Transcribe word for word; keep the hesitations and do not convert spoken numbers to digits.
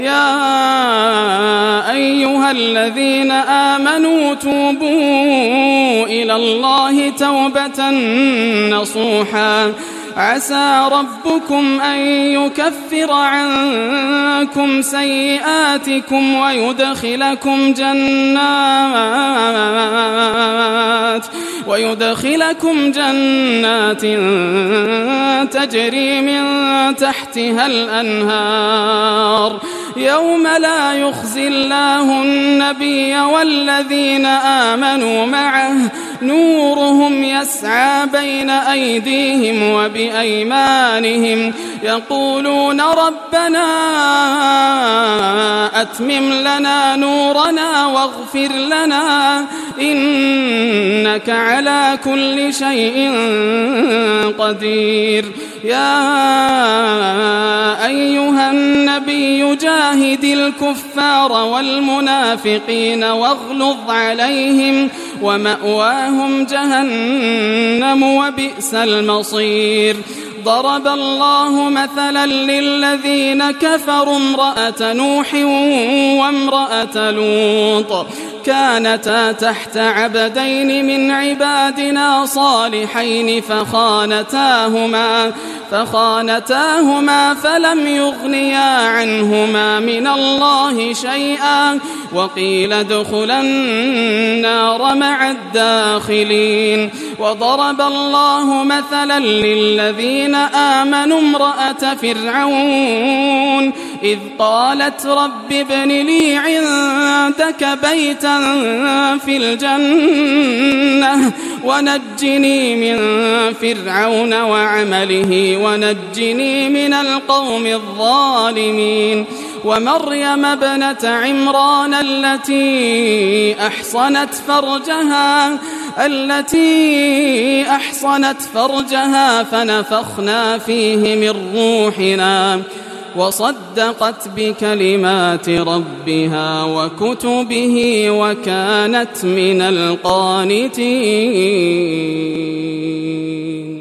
يا أيها الذين آمنوا توبوا إلى الله توبة نصوحا عسى ربكم أن يكفر عنكم سيئاتكم ويدخلكم جنات ويدخلكم جنات تجري من تحتها الأنهار يوم لا يخزي الله النبي والذين آمنوا معه نورهم يسعى بين أيديهم وبأيمانهم يقولون ربنا أتمم لنا نورنا واغفر لنا إنك على كل شيء قدير. يا أيها النبي جاهد الكفار والمنافقين واغلظ عليهم ومأواهم جهنم وبئس المصير. ضرب الله مثلا للذين كفروا امرأة نوح وامرأة لوط كانتا تحت عبدين من عبادنا صالحين فخانتاهما فخانتاهما فلم يغنيا عنهما من الله شيئا وقيل ادخلا النار مع الداخلين. وضرب الله مثلا للذين آمنوا امرأة فرعون إذ قالت رب ابن لي عندك بيتا في الجنة ونجني من فرعون وعمله ونجني من القوم الظالمين. ومريم ابنة عمران التي أحصنت فرجها التي أحصنت فرجها فنفخنا فيه من روحنا وصدقت بكلمات ربها وكتبه وكانت من القانتين.